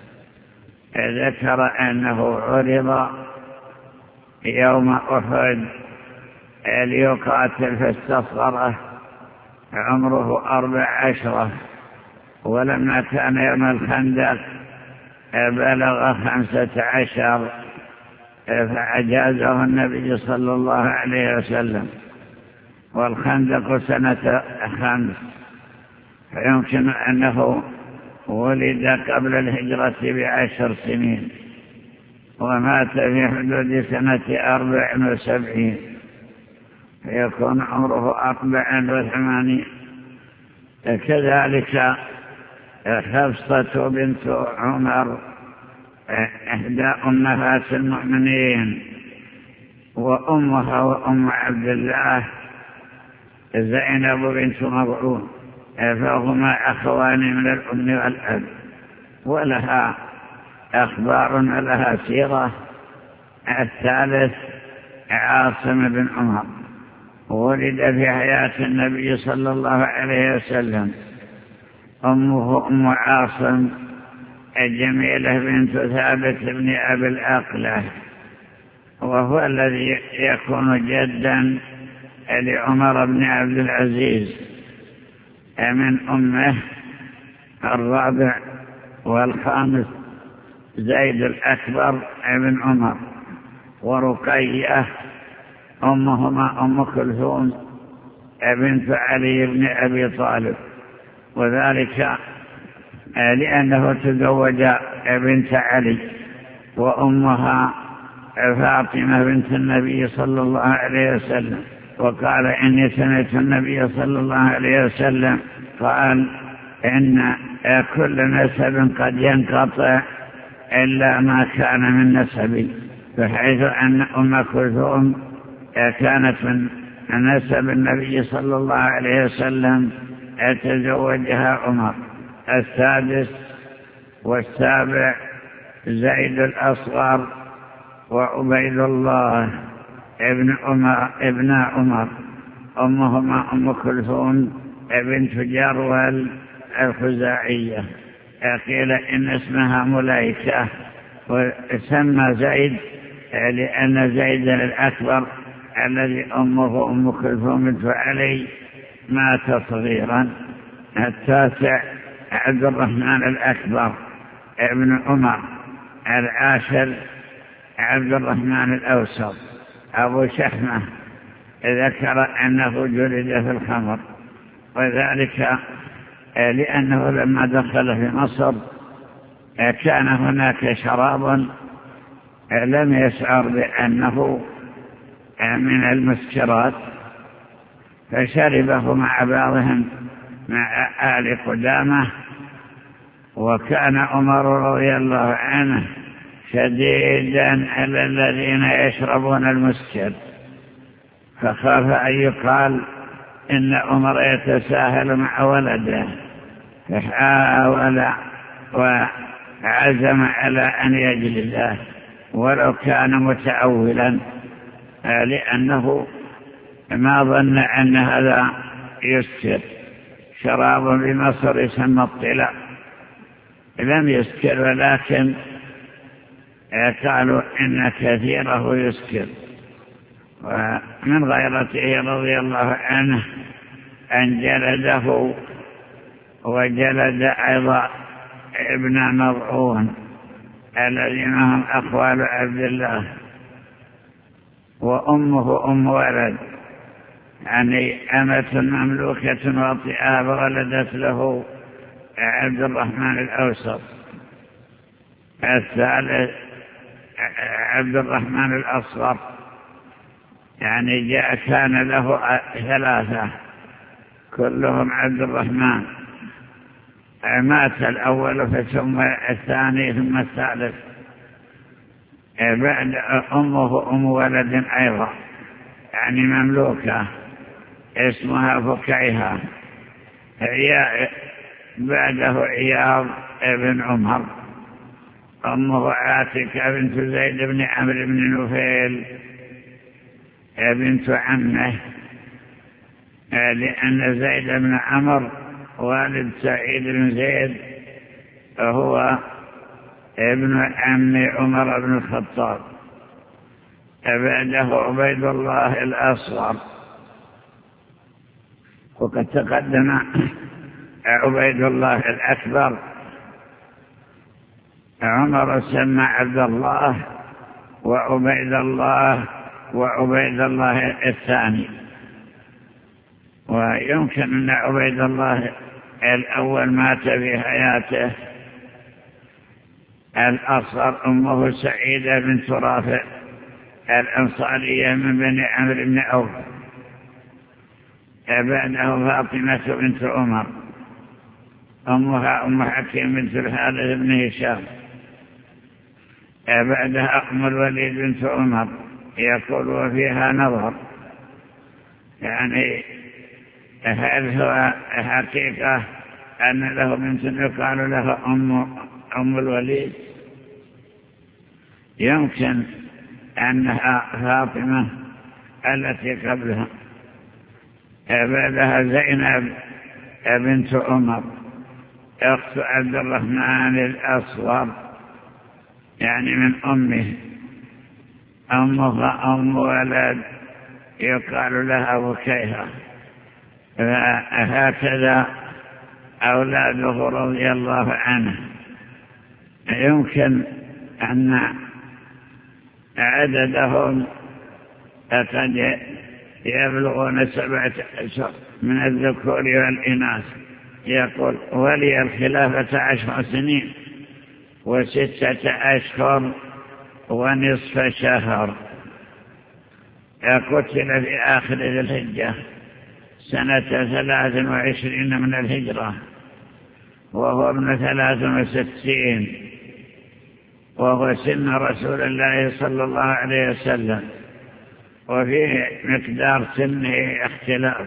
ذكر أنه عرض يوم أحد ليقاتل فاستصغره، عمره أربع عشرة، ولما كان يوم الخندق بلغ خمسة عشر، فأجازه النبي صلى الله عليه وسلم. والخندق سنة خمس، فيمكن أنه ولد قبل الهجرة بعشر سنين ومات في حدود سنة أربع وسبعين، فيكون عمره أربع وثمانين. كذلك حفصة بنت عمر إحدى أمهات المؤمنين وأمها وأم عبد الله زينب بنت مظعون، فهما أخوان من الأم والأب، ولها أخبار ولها سيرة. الثالث عاصم بن عمر، ولد في حياة النبي صلى الله عليه وسلم. أمه أم عاصم الجميلة بنت ثابت بن أبي الأقلة، وهو الذي يكون جدا لعمر بن عبد العزيز من أمه. الرابع والخامس زيد الأكبر بن عمر، ورقية أمهما أم كلثوم بنت علي بن أبي طالب، وذلك لأنه تزوج بنت علي، وأمها فاطمة بنت النبي صلى الله عليه وسلم. وقال إني سمعت النبي صلى الله عليه وسلم قال إن كل نسب قد ينقطع إلا ما كان من نسبي، بحيث أن أم كلثوم كانت من نسب النبي صلى الله عليه وسلم تزوجها عمر. السادس والسابع زيد الأصغر وعبيد الله ابن عمر ابن عمر، أمهما أم كلثوم بنت جرول الخزاعية، قيل إن اسمها ملائكة، وسمى زيد لأن زيد الأكبر الذي أمه أم كلثوم بنت علي مات صغيرا. التاسع عبد الرحمن الأكبر ابن عمر. العاشر عبد الرحمن الأوسط أبو شحمة، ذكر أنه جلد في الخمر، وذلك لأنه لما دخل في مصر كان هناك شراب لم يشعر بأنه من المسكرات، فشربه مع بعضهم مع آل قدامة. وكان عمر رضي الله عنه شديدا على الذين يشربون المسكر، فخاف أن يقال إن عمر يتساهل مع ولده، فحاول وعزم على أن يجلده ولو كان متأولا، لأنه ما ظن أن هذا يسكر. شراب بمصر يسمى الطلاء لم يسكر، ولكن قالوا إن كثيره يسكر. ومن غيرته رضي الله عنه أن جلده وجلد أيضا ابن مظعون الذين هم أخوال عبد الله، وأمه أم ولد، يعني أمة مملوكة وطئاب، ولدت له عبد الرحمن الأوسط. الثالث عبد الرحمن الأصغر، يعني جاء كان له ثلاثة كلهم عبد الرحمن، مات الأول ثم الثاني ثم الثالث. بعد أمه أم ولد أيضا، يعني مملوكة اسمها فكيهة، هي بعده عياض بن عمر. أمه عاتكة بنت زيد بن عمرو بن نفيل بنت عمه، لأن زيد بن عمرو والد سعيد بن زيد هو ابن عم عمر بن الخطاب. بعده عبيد الله الأصغر، وقد تقدم عبيد الله الأكبر. عمر سمى عبد الله وعبيد الله وعبيد الله الثاني، ويمكن أن عبيد الله الأول مات في حياته. الأصغر أمه سعيدة بنت رافع الأنصارية من بني عمرو بن عوف، بعده فاطمة بنت عمر، أمها أم حكيم بنت الحارث بن هشام، بعدها أم الوليد بنت عمر. يقول وفيها نظر، يعني هل هو حقيقة أن له بنت يقال لها أم, أم الوليد؟ يمكن أنها فاطمة التي قبلها. بعدها زينب بنت عمر أخت عبد الرحمن الأصغر، يعني من أمه، أمها أم ولد يقال لها وكيها. فهكذا أولاده رضي الله عنه. يمكن أن عددهم قد يبلغون سبعة أشهر من الذكور والإناث. يقول ولي الخلافة عشر سنين وستة أشهر ونصف شهر. قتل في آخر ذي الحجة سنة ثلاث وعشرين من الهجرة، وهو ابن ثلاث وستين، وهو سن رسول الله صلى الله عليه وسلم، وفي مقدار سنه اختلاف.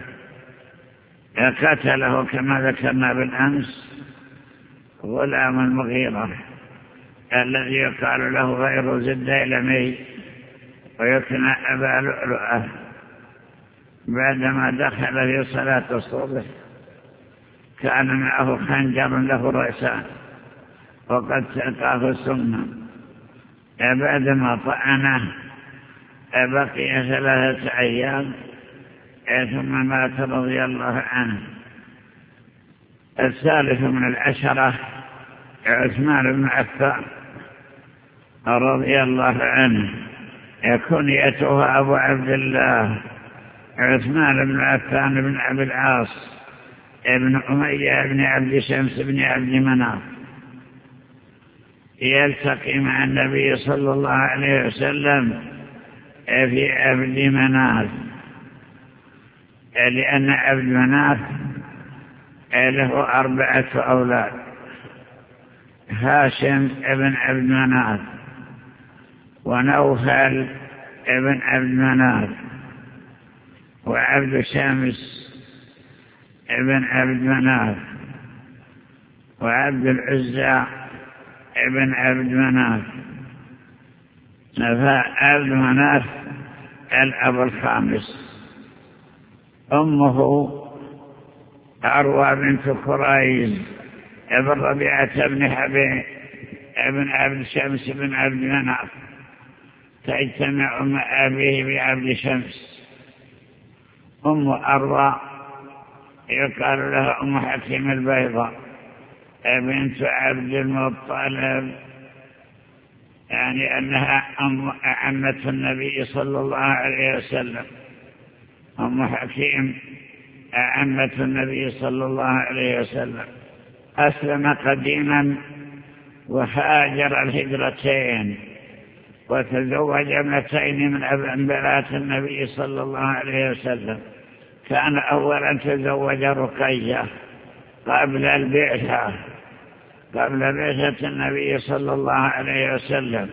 قتله كما ذكرنا بالأمس غلام المغيرة الذي يقال له غير ذي الديلمي ويكنى أبا لؤلؤة، بعدما دخل في صلاة الصبح كان معه خنجر له رأسان وقد سقاه سما. بعدما طعنه بقي ثلاثة أيام ثم مات رضي الله عنه. الثالث من العشرة عثمان بن عفان رضي الله عنه، كنيته أبو عبد الله، عثمان بن عفان بن أبي العاص ابن أمية بن عبد شمس بن عبد مناف، يلتقي مع النبي صلى الله عليه وسلم في عبد مناف، لأن عبد مناف له أربعة أولاد: هاشم ابن عبد مناف، ونوفل ابن عبد مناف، وعبد شمس ابن عبد مناف، وعبد العزى ابن عبد مناف. فعبد مناف الأب الخامس. أمه عروة بنت كريز ابن ربيعة بن حبيب ابن عبد شمس بن عبد مناف، تجتمع أم أبيه بعبد شمس. أم أروى يقال لها أم حكيم البيضاء بنت عبد المطلب، يعني أنها أم عمة النبي صلى الله عليه وسلم. أم حكيم عمة النبي صلى الله عليه وسلم. أسلم قديما وهاجر الهجرتين وتزوج ابنتين من بنات النبي صلى الله عليه وسلم. كان أولا تزوج رقية قبل البعثة قبل بعثة النبي صلى الله عليه وسلم،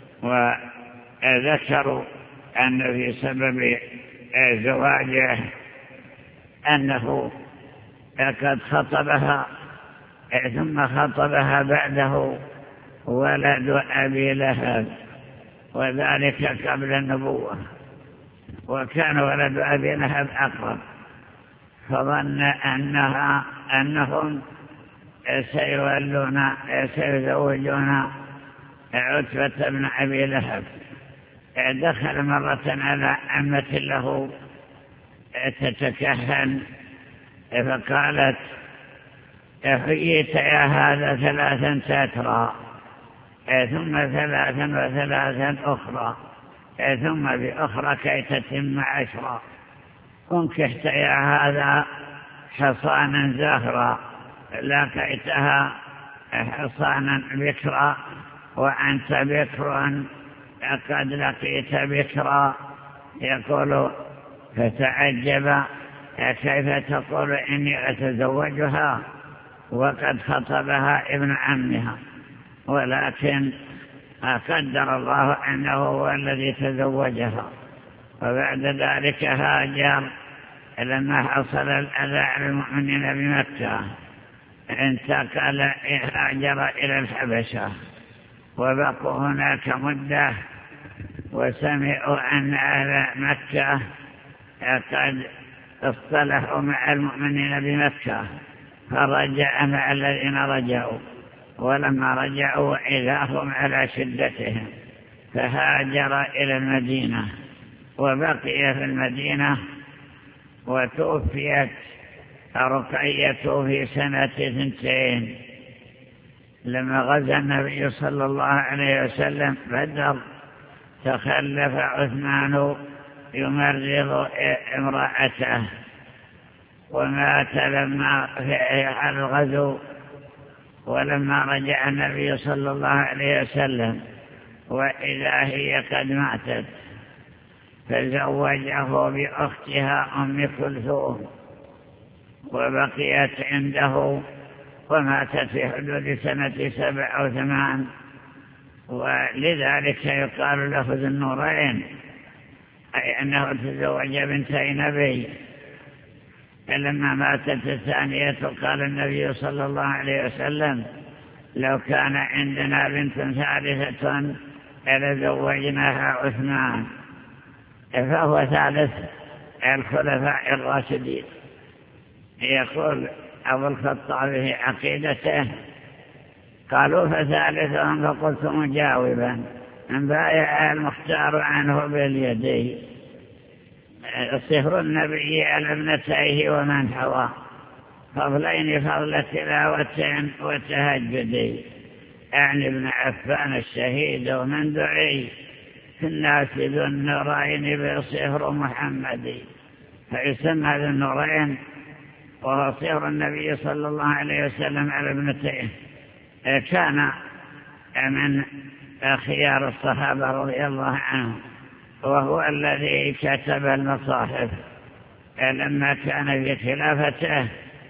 وذكروا أن في سبب زواجه أنه قد خطبها ثم خطبها بعده ولد أبي لهب، وذلك قبل النبوة، وكان ولد أبي لهب أقرب، فظن أنها أنهم سيولون سيزوجون عتبة بن أبي لهب. دخل مرة على عمة له تتكهن فقالت: حييت يا هذا ثلاثا تترى، ثم ثلاثا وثلاثا أخرى، ثم بأخرى كي تتم عشرا. أنكحت يا هذا حصانا زهرا لقيتها حصانا بكرا وأنت بكر قد لقيت بكرا. يقول فتعجب كيف تقول إني أتزوجها وقد خطبها ابن عمها، ولكن قدر الله أنه هو الذي تزوجها. وبعد ذلك هاجر لما حصل الأذى على المؤمنين بمكة انتقل هاجر إلى الحبشة وبقوا هناك مدة، وسمعوا أن أهل مكة قد اصطلحوا مع المؤمنين بمكة فرجع مع الذين رجعوا، ولما رجعوا إذا هم على شدتهم فهاجر إلى المدينة وبقي في المدينة. وتوفيت رقية في سنة ثنتين لما غزا النبي صلى الله عليه وسلم بدر. تخلف عثمان يمرض امرأته ومات لما في الغزو. ولما رجع النبي صلى الله عليه وسلم وإذا هي قد ماتت فزوجه بأختها أم كلثوم وبقيت عنده وماتت في حدود سنة سبع أو ثمان. ولذلك يقال له ذو النورين، أي أنه تزوج بنتي نبي. لما ماتت الثانية قال النبي صلى الله عليه وسلم لو كان عندنا بنت ثالثة لزوجناها عثمان، فهو ثالث الخلفاء الراشدين. يقول أبو الخطاب في عقيدته قالوا فثالثهم فقلت مجاوبا أن بايع المختار عنه باليدين صهر النبي على ابنتيه ومن حوى فضلين فضل تلاوة وتهجد، يعني ابن عفان الشهيد ومن دعي في الناس ذو النورين بصهر محمدي، فيسمى ذو النورين وهو صهر النبي صلى الله عليه وسلم على ابنتيه. كان من خيار الصحابة رضي الله عنهم، وهو الذي كتب المصاحف. لما كان في خلافته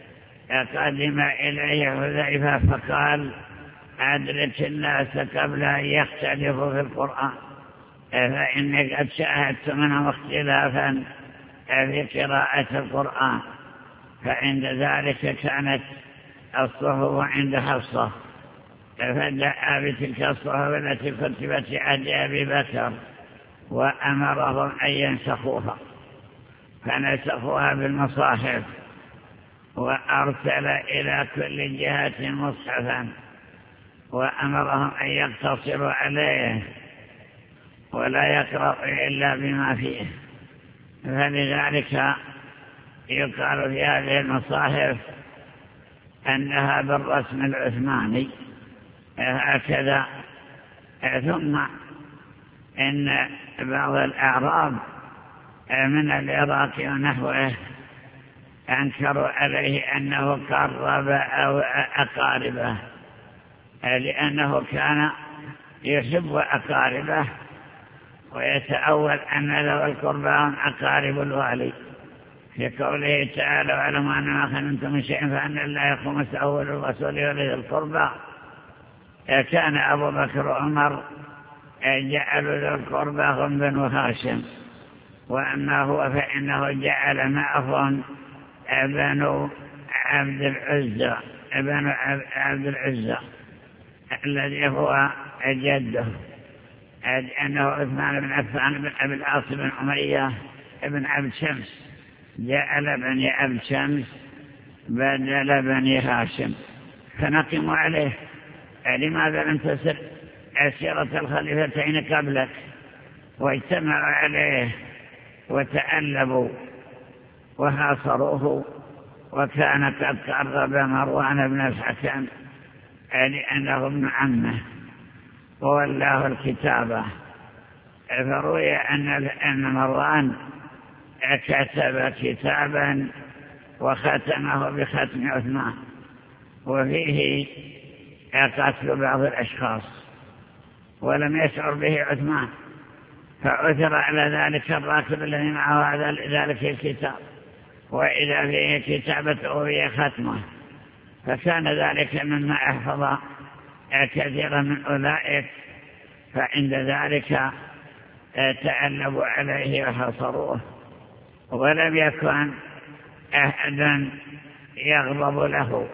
قدم إليه حذيفة فقال أدرك الناس قبل أن يختلفوا في القرآن، فإني قد شاهدت منهم اختلافا في قراءة القرآن. فعند ذلك كانت الصحف عند حفصة، فدعا بتلك الصحف التي كتبت في عهد أبي بكر وأمرهم أن ينسخوها، فنسخوها بالمصاحف وأرسل إلى كل جهة مصحفا وأمرهم أن يقتصروا عليه ولا يقرأوا إلا بما فيه. فلذلك يقال في هذه المصاحف أنها بالرسم العثماني هكذا. ثم إن بعض الأعراب من العراق ونحوه أنكروا عليه أنه قرب أو أقاربه، لأنه كان يحب أقاربه ويتأول أن ذوي القربى هم أقارب الوالي، في قوله تعالى واعلموا أن ما خنتم من شيء فأن الله يقوم تأول الرسول ولذي القربى. كان أبو بكر وعمر جعلوا ذو القربى هم بنو هاشم، وأما هو فإنه جعل معهم بنو عبد العزة بنو عبد العزة الذي هو جده، أنه عثمان بن عفان بن أبي العاص بن أمية بن عبد شمس جعل بني عبد شمس بدل بني هاشم. فنقموا عليه لماذا لم تسر سيرة الخليفتين قبلك؟ واجتمعوا عليه وتألبوا وحاصروه، وكان قد قرب مروان بن الحكم لأنه ابن عمه وولاه الكتابة. فروي أن مروان كتب كتابا وختمه بختم عثمان، وفيه قتل بعض الأشخاص ولم يشعر به عثمان، فعثر على ذلك الراكب الذي معه هذا ذلك الكتاب، وإذا فيه كتابته وهي ختمه، فكان ذلك مما أحفظ كثيرا من أولئك، فعند ذلك تألبوا عليه وحصروه، ولم يكن أحد يغضب له،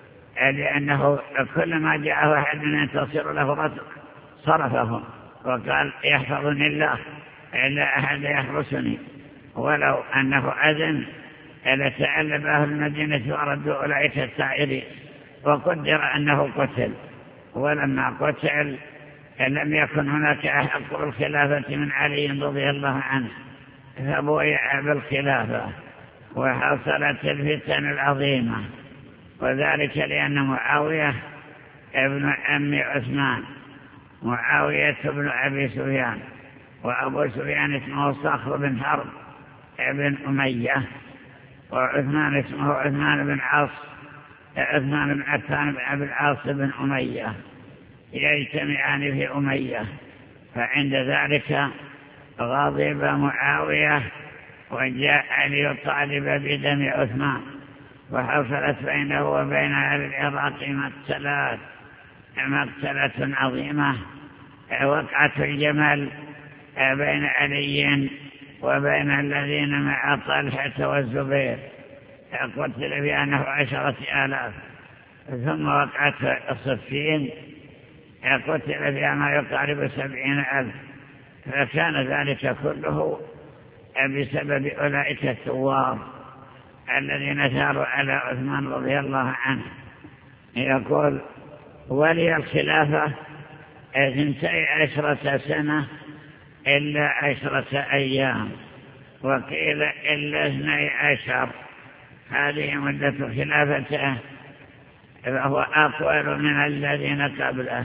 لأنه كلما جاء أحد ينتصر له رتق صرفهم وقال يحفظني الله إلا أحد يحرسني، ولو أنه أذن لتألب أهل المدينة وردوا أولئك السائرين، وقدر أنه قتل، ولما قتل لم يكن هناك أحق بالخلافة من علي رضي الله عنه، فبويع بالخلافة وحصلت الفتن العظيمة، وذلك لأن معاوية ابن أم عثمان، معاوية بن أبي سفيان، وأبو سفيان اسمه صخر بن حرب ابن أمية، وعثمان اسمه عثمان بن عاص عثمان بن عفان بن أبي العاص بن أمية، يجتمعان في أمية، فعند ذلك غضب معاوية وجاء ليطالب بدم عثمان، وحصلت بينه وبين أهل العراق مقتلات مقتلة عظيمة، وقعة الجمل بين علي وبين الذين مع طلحة والزبير، قتل بأنه عشرة آلاف، ثم وقعة الصفين قتل بها ما يقارب سبعين ألف، فكان ذلك كله بسبب أولئك الثوار الذين ثاروا على عثمان رضي الله عنه. يقول ولي الخلافة اثنتي عشرة سنة إلا عشرة أيام، وقيل إلا اثني عشر، هذه مدة خلافته، فهو أطول من الذين قبله،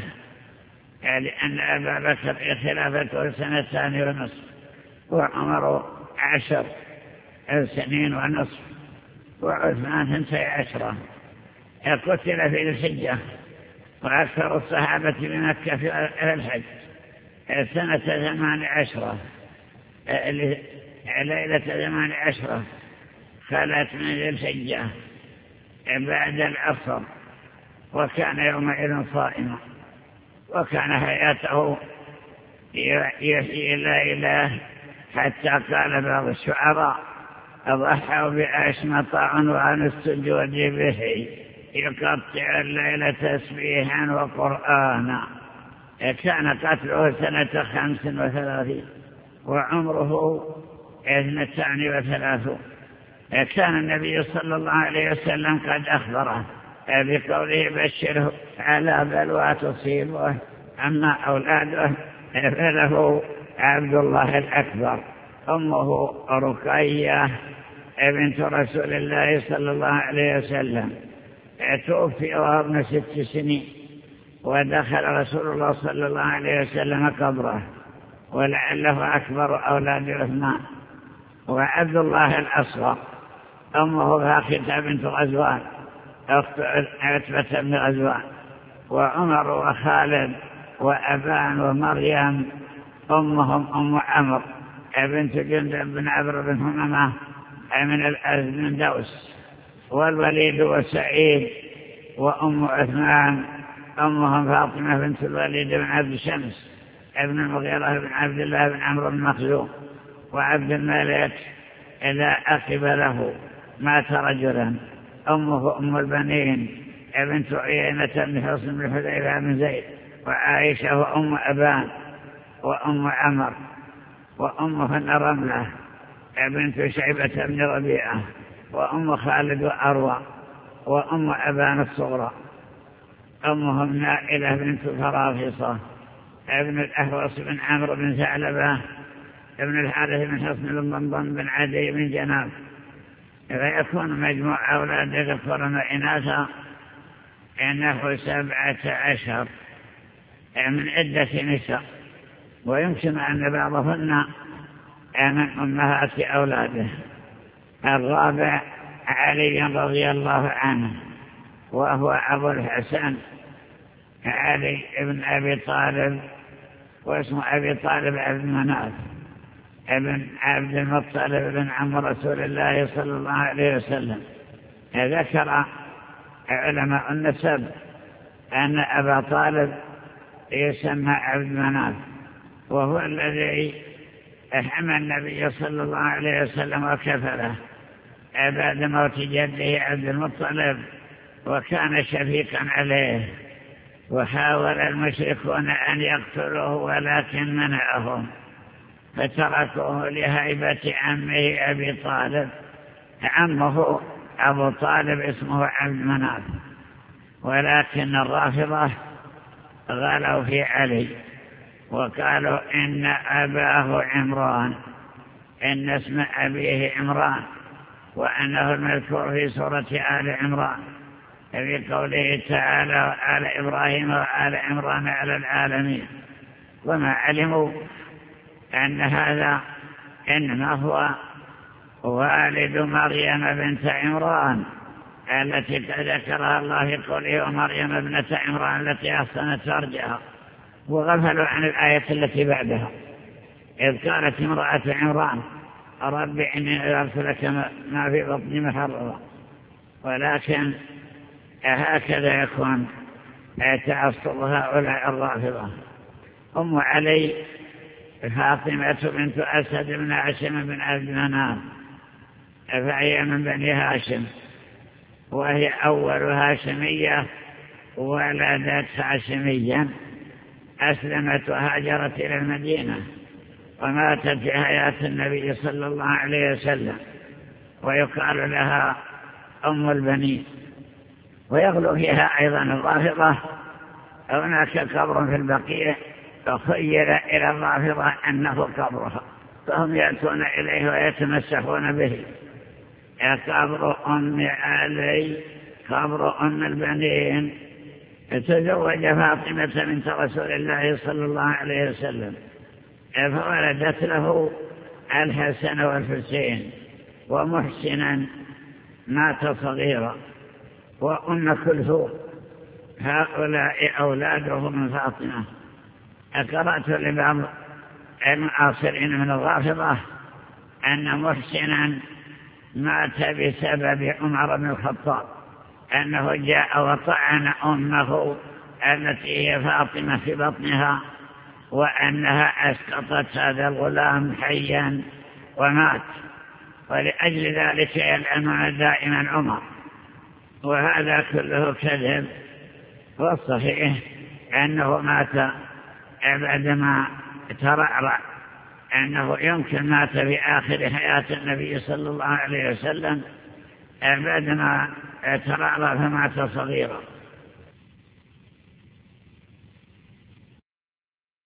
لأن أبا بكر خلافته سنتان ونصف، وعمر عشر سنين ونصف، وعثمان ثنتي عشرة. قتل في الحجة، وأكثر الصحابة بمكة في الحج سنة ثمان عشرة، ليلة ثمان عشرة خلت من الحجة بعد العصر، وكان يومئذ صائما، وكان حياته يحيي لا إله، حتى قال بعض الشعراء أضحوا بأشمطا عنوان السجود به، يقطع الليل تسبيحا وقرآنا. كان قتله سنة خمس وثلاثين، وعمره اثنتان وثلاثون. كان النبي صلى الله عليه وسلم قد أخبره بقوله بشره على بلوى تصيبه، أما أولاده فله عبد الله الأكبر، أمه رقية بنت رسول الله صلى الله عليه وسلم، توفي وهو ابن ست سنين، ودخل رسول الله صلى الله عليه وسلم قبره، ولعله أكبر أولاد عثمان. وعبد الله الأصغر أمه فاخته بنت غزوان أخت عتبة بن غزوان، وعمر وخالد وأبان ومريم أمهم أم عمرو بنت جندب بن عمرو بن همامة من الأزد بن دوس، والوليد وسعيد وأم عثمان أمهم فاطمة بنت الوليد بن عبد شمس ابن المغيرة بن عبد الله بن عمرو بن مخزوم، وعبد الملك إذا أقب له مات رجلا، أمه أم البنين بنت عيينة بن حصن بن حذيفة بن زيد، وعائشة وأم أبان وأم عمر، وأمهن رملة بنت شعبة بن ربيعة، وأم خالد وأروى، وأم أبان الصغرى أمهم نائلة بنت فرافصة ابن الأهوص بن عمرو بن ثعلبة ابن الحارث بن حصن بن ضمضم بن عدي بن جناب. فيكون مجموع أولاد ذكرا وإناثا نحو سبعة عشر من عدة نساء، ويمكن أن بعضهن من أمهات أولاده. الرابع علي رضي الله عنه، وهو أبو الحسن علي بن أبي طالب، واسمه أبي طالب بن مناف ابن عبد المطلب بن عم رسول الله صلى الله عليه وسلم. ذكر علماء النسب أن أبا طالب يسمى عبد مناف، وهو الذي حمى النبي صلى الله عليه وسلم وكفله بعد موت جده عبد المطلب، وكان شفيقا عليه. وحاول المشركون أن يقتلوه ولكن منعهم، فتركوه لهيبة عمه أبي طالب. عمه أبو طالب اسمه عبد مناف، ولكن الرافضة غلوا في علي وقالوا إن أباه عمران، إن اسم أبيه عمران، وأنه المذكور في سورة آل عمران في قوله تعالى آل إبراهيم وآل عمران على العالمين. وما علموا أن هذا إنما هو والد مريم بنت عمران التي ذكرها الله في قوله ومريم ابنة عمران التي أحصنت فرجها، وغفلوا عن الآية التي بعدها إذ قالت امرأة عمران رب إني نذرت لك ما في بطني محررا. ولكن هكذا يكون تعصب هؤلاء الرافضة. أم علي فاطمة بنت أسد بن هاشم بن عبد مناف، فهي من بني هاشم، وهي أول هاشمية ولدت هاشميا، أسلمت وهاجرت إلى المدينة، وماتت في حياة النبي صلى الله عليه وسلم، ويقال لها أم البنين. ويغلو فيها أيضا الرافضة. هناك قبر في البقيع فخيل إلى الرافضة أنه قبرها، فهم يأتون إليه ويتمسحون به. قبر أم علي قبر أم البنين. تزوج فاطمة بنت رسول الله صلى الله عليه وسلم، فولدت له الحسن والحسين، ومحسنا مات صغيرا، وأم كلثوم. هؤلاء أولاده من فاطمة. قرأت لبعض المعاصرين من الرافضة أن محسنا مات بسبب عمر بن الخطاب، أنه جاء وطعن أمه التي هي فاطمة في بطنها، وأنها أسقطت هذا الغلام حيا ومات، ولأجل ذلك يلعنون دائما عمر. وهذا كله كذب. والصحيح أنه مات بعدما ترعرع، أنه يمكن مات في آخر حياة النبي صلى الله عليه وسلم بعدما ترعرع فمات صغيرا.